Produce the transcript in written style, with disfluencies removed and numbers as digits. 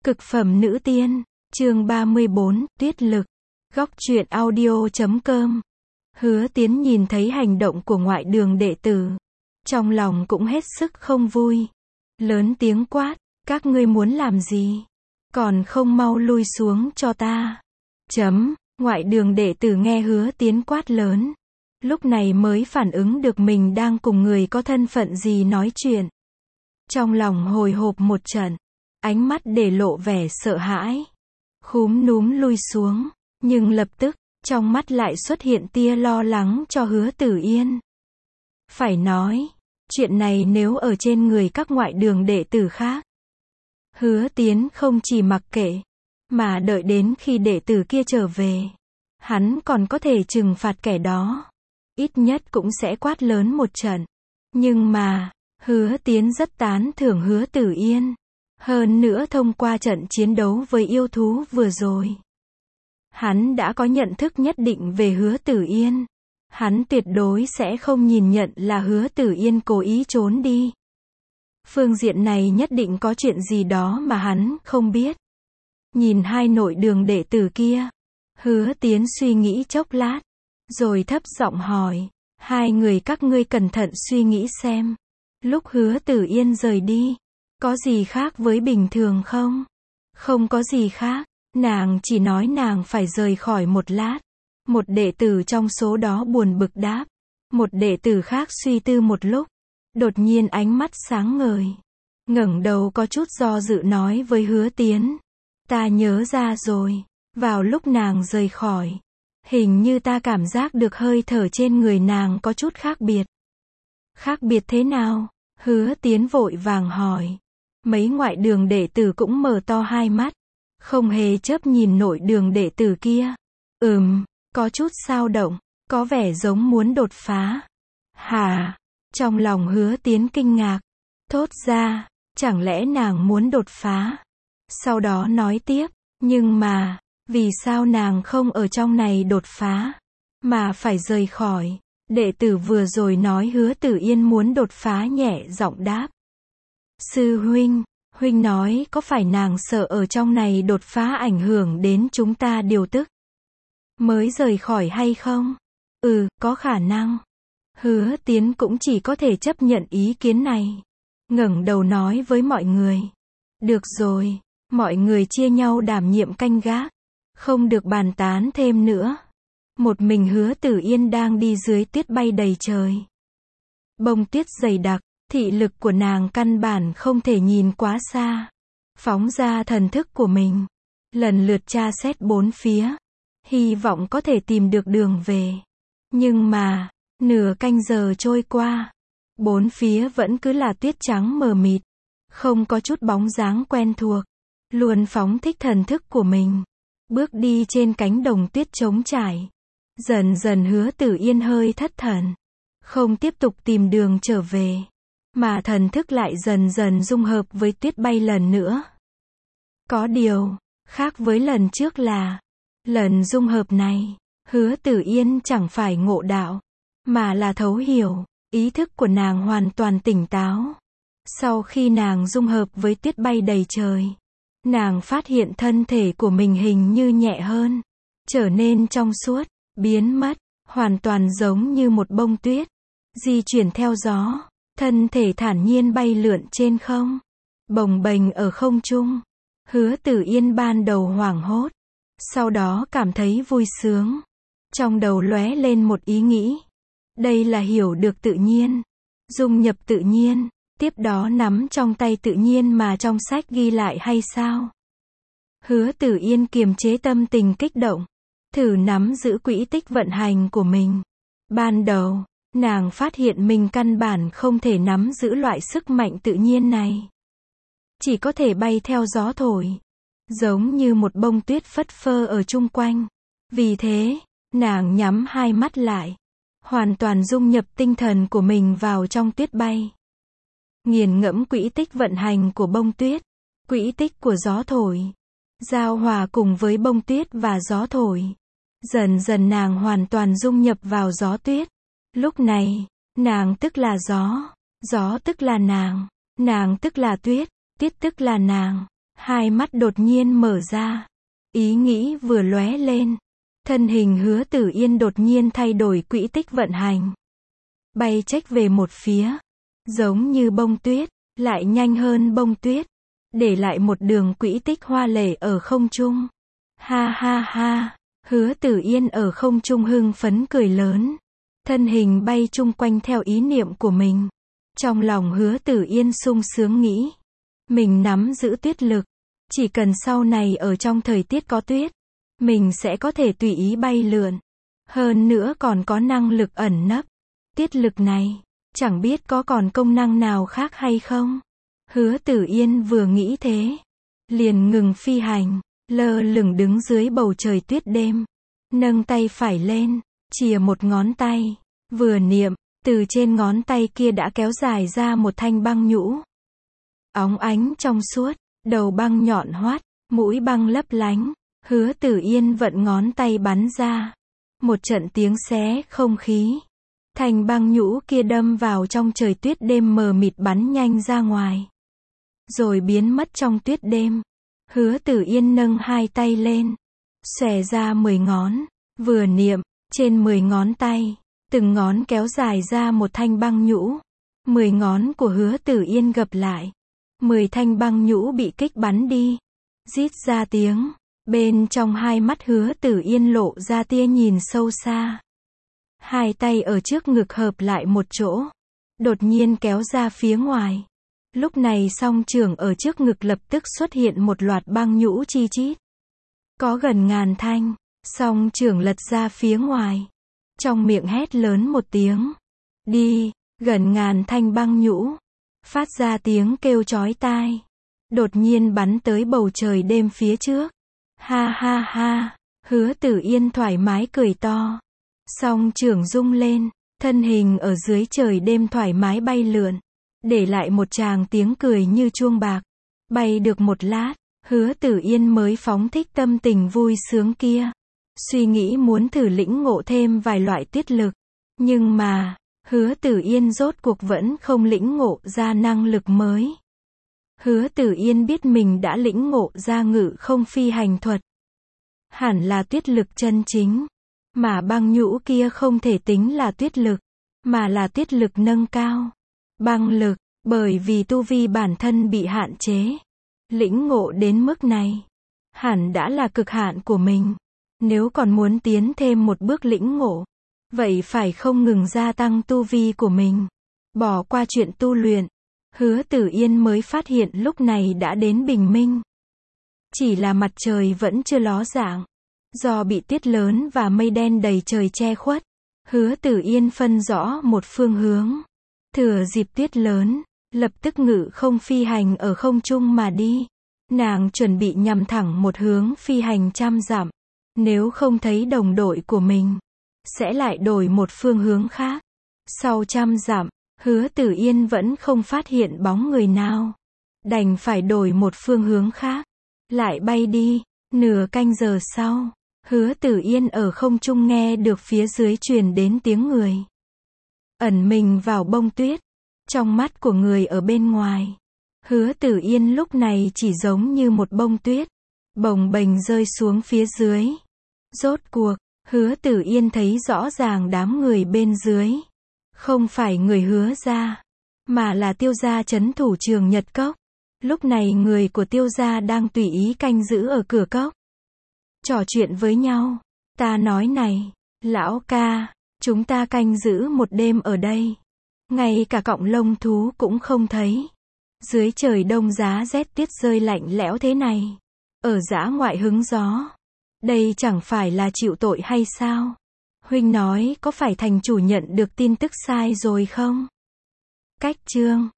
Cực phẩm nữ tiên, chương 34, tuyết lực. Góc truyện audio.com. Hứa Tiến nhìn thấy hành động của ngoại đường đệ tử, trong lòng cũng hết sức không vui. Lớn tiếng quát, các ngươi muốn làm gì? Còn không mau lui xuống cho ta. Ngoại đường đệ tử nghe Hứa Tiến quát lớn, lúc này mới phản ứng được mình đang cùng người có thân phận gì nói chuyện. Trong lòng hồi hộp một trận, ánh mắt để lộ vẻ sợ hãi. Khúm núm lui xuống, nhưng lập tức, trong mắt lại xuất hiện tia lo lắng cho Hứa Tử Yên. Phải nói, chuyện này nếu ở trên người các ngoại đường đệ tử khác, Hứa Tiến không chỉ mặc kệ, mà đợi đến khi đệ tử kia trở về, hắn còn có thể trừng phạt kẻ đó. Ít nhất cũng sẽ quát lớn một trận. Nhưng mà, Hứa Tiến rất tán thưởng Hứa Tử Yên. Hơn nữa thông qua trận chiến đấu với yêu thú vừa rồi, hắn đã có nhận thức nhất định về Hứa Tử Yên. Hắn tuyệt đối sẽ không nhìn nhận là Hứa Tử Yên cố ý trốn đi. Phương diện này nhất định có chuyện gì đó mà hắn không biết. Nhìn hai nội đường đệ tử kia, Hứa Tiến suy nghĩ chốc lát, rồi thấp giọng hỏi, hai người các ngươi cẩn thận suy nghĩ xem, lúc Hứa Tử Yên rời đi, có gì khác với bình thường không? Không có gì khác, nàng chỉ nói nàng phải rời khỏi một lát. Một đệ tử trong số đó buồn bực đáp. Một đệ tử khác suy tư một lúc, đột nhiên ánh mắt sáng ngời, ngẩng đầu có chút do dự nói với Hứa Tiến, ta nhớ ra rồi, vào lúc nàng rời khỏi, hình như ta cảm giác được hơi thở trên người nàng có chút khác biệt. Khác biệt thế nào? Hứa Tiến vội vàng hỏi. Mấy ngoại đường đệ tử cũng mở to hai mắt, không hề chớp nhìn nội đường đệ tử kia. Có chút xao động, có vẻ giống muốn đột phá. Hả? Trong lòng Hứa Tiến kinh ngạc, thốt ra, chẳng lẽ nàng muốn đột phá? Sau đó nói tiếp, nhưng mà, vì sao nàng không ở trong này đột phá, mà phải rời khỏi? Đệ tử vừa rồi nói Hứa Tử Yên muốn đột phá nhẹ giọng đáp. Sư huynh, huynh nói có phải nàng sợ ở trong này đột phá ảnh hưởng đến chúng ta điều tức, mới rời khỏi hay không? Có khả năng. Hứa Tiến cũng chỉ có thể chấp nhận ý kiến này. Ngẩng đầu nói với mọi người. Được rồi, mọi người chia nhau đảm nhiệm canh gác. Không được bàn tán thêm nữa. Một mình Hứa Tử Yên đang đi dưới tuyết bay đầy trời. Bông tuyết dày đặc, thị lực của nàng căn bản không thể nhìn quá xa. Phóng ra thần thức của mình, lần lượt tra xét bốn phía, hy vọng có thể tìm được đường về. Nhưng mà, nửa canh giờ trôi qua, bốn phía vẫn cứ là tuyết trắng mờ mịt, không có chút bóng dáng quen thuộc. Luôn phóng thích thần thức của mình, bước đi trên cánh đồng tuyết trống trải. Dần dần Hứa Tử Yên hơi thất thần, không tiếp tục tìm đường trở về, mà thần thức lại dần dần dung hợp với tuyết bay lần nữa. Có điều, khác với lần trước là, lần dung hợp này, Hứa Tử Yên chẳng phải ngộ đạo, mà là thấu hiểu, ý thức của nàng hoàn toàn tỉnh táo. Sau khi nàng dung hợp với tuyết bay đầy trời, nàng phát hiện thân thể của mình hình như nhẹ hơn, trở nên trong suốt, biến mất, hoàn toàn giống như một bông tuyết, di chuyển theo gió, thân thể thản nhiên bay lượn trên không, bồng bềnh ở không trung. Hứa Tử Yên ban đầu hoảng hốt, sau đó cảm thấy vui sướng. Trong đầu lóe lên một ý nghĩ. Đây là hiểu được tự nhiên, dung nhập tự nhiên, tiếp đó nắm trong tay tự nhiên mà trong sách ghi lại hay sao? Hứa Tử Yên kiềm chế tâm tình kích động, thử nắm giữ quỹ tích vận hành của mình. Ban đầu, nàng phát hiện mình căn bản không thể nắm giữ loại sức mạnh tự nhiên này. Chỉ có thể bay theo gió thổi, giống như một bông tuyết phất phơ ở chung quanh. Vì thế, nàng nhắm hai mắt lại, hoàn toàn dung nhập tinh thần của mình vào trong tuyết bay. Nghiền ngẫm quỹ tích vận hành của bông tuyết, quỹ tích của gió thổi, giao hòa cùng với bông tuyết và gió thổi. Dần dần nàng hoàn toàn dung nhập vào gió tuyết. Lúc này, nàng tức là gió tức là nàng tức là tuyết, tuyết tức là nàng. Hai mắt đột nhiên mở ra. Ý nghĩ vừa lóe lên. Thân hình Hứa Tử Yên đột nhiên thay đổi quỹ tích vận hành. Bay chếch về một phía. Giống như bông tuyết, lại nhanh hơn bông tuyết. Để lại một đường quỹ tích hoa lệ ở không trung. Ha ha ha. Hứa Tử Yên ở không trung hưng phấn cười lớn. Thân hình bay chung quanh theo ý niệm của mình. Trong lòng Hứa Tử Yên sung sướng nghĩ. Mình nắm giữ tuyết lực. Chỉ cần sau này ở trong thời tiết có tuyết, mình sẽ có thể tùy ý bay lượn. Hơn nữa còn có năng lực ẩn nấp. Tuyết lực này, chẳng biết có còn công năng nào khác hay không? Hứa Tử Yên vừa nghĩ thế. Liền ngừng phi hành, lơ lửng đứng dưới bầu trời tuyết đêm. Nâng tay phải lên, chìa một ngón tay. Vừa niệm, từ trên ngón tay kia đã kéo dài ra một thanh băng nhũ. Óng ánh trong suốt, đầu băng nhọn hoắt, mũi băng lấp lánh. Hứa Tử Yên vận ngón tay bắn ra. Một trận tiếng xé không khí. Thanh băng nhũ kia đâm vào trong trời tuyết đêm mờ mịt bắn nhanh ra ngoài. Rồi biến mất trong tuyết đêm. Hứa Tử Yên nâng hai tay lên. Xòe ra 10 ngón. Vừa niệm, trên 10 ngón tay. Từng ngón kéo dài ra một thanh băng nhũ. 10 ngón của Hứa Tử Yên gập lại. 10 thanh băng nhũ bị kích bắn đi. Rít ra tiếng. Bên trong hai mắt Hứa Tử Yên lộ ra tia nhìn sâu xa. Hai tay ở trước ngực hợp lại một chỗ. Đột nhiên kéo ra phía ngoài. Lúc này song trưởng ở trước ngực lập tức xuất hiện một loạt băng nhũ chi chít. Có gần ngàn thanh. Song trưởng lật ra phía ngoài. Trong miệng hét lớn một tiếng. Đi, gần ngàn thanh băng nhũ. Phát ra tiếng kêu chói tai. Đột nhiên bắn tới bầu trời đêm phía trước. Ha ha ha. Hứa Tử Yên thoải mái cười to. Song trưởng rung lên. Thân hình ở dưới trời đêm thoải mái bay lượn. Để lại một tràng tiếng cười như chuông bạc. Bay được một lát. Hứa Tử Yên mới phóng thích tâm tình vui sướng kia. Suy nghĩ muốn thử lĩnh ngộ thêm vài loại tuyết lực. Nhưng mà, Hứa Tử Yên rốt cuộc vẫn không lĩnh ngộ ra năng lực mới. Hứa Tử Yên biết mình đã lĩnh ngộ ra ngự không phi hành thuật. Hẳn là tuyết lực chân chính. Mà băng nhũ kia không thể tính là tuyết lực, mà là tuyết lực nâng cao. Băng lực, bởi vì tu vi bản thân bị hạn chế. Lĩnh ngộ đến mức này, hẳn đã là cực hạn của mình. Nếu còn muốn tiến thêm một bước lĩnh ngộ, vậy phải không ngừng gia tăng tu vi của mình. Bỏ qua chuyện tu luyện, Hứa Tử Yên mới phát hiện lúc này đã đến bình minh. Chỉ là mặt trời vẫn chưa ló dạng. Do bị tuyết lớn và mây đen đầy trời che khuất, Hứa Tử Yên phân rõ một phương hướng. Thừa dịp tuyết lớn, lập tức ngự không phi hành ở không trung mà đi. Nàng chuẩn bị nhằm thẳng một hướng phi hành 100 dặm. Nếu không thấy đồng đội của mình, sẽ lại đổi một phương hướng khác. Sau 100 dặm, Hứa Tử Yên vẫn không phát hiện bóng người nào. Đành phải đổi một phương hướng khác. Lại bay đi. Nửa canh giờ sau, Hứa Tử Yên ở không trung nghe được phía dưới truyền đến tiếng người. Ẩn mình vào bông tuyết. Trong mắt của người ở bên ngoài, Hứa Tử Yên lúc này chỉ giống như một bông tuyết. Bồng bềnh rơi xuống phía dưới. Rốt cuộc, Hứa Tử Yên thấy rõ ràng đám người bên dưới. Không phải người Hứa gia, mà là Tiêu gia trấn thủ Trường Nhật Cốc. Lúc này người của Tiêu gia đang tùy ý canh giữ ở cửa cốc. Trò chuyện với nhau. Ta nói này, lão ca, chúng ta canh giữ một đêm ở đây. Ngay cả cọng lông thú cũng không thấy. Dưới trời đông giá rét tuyết rơi lạnh lẽo thế này. Ở dã ngoại hứng gió. Đây chẳng phải là chịu tội hay sao? Huynh nói có phải thành chủ nhận được tin tức sai rồi không? Cách chương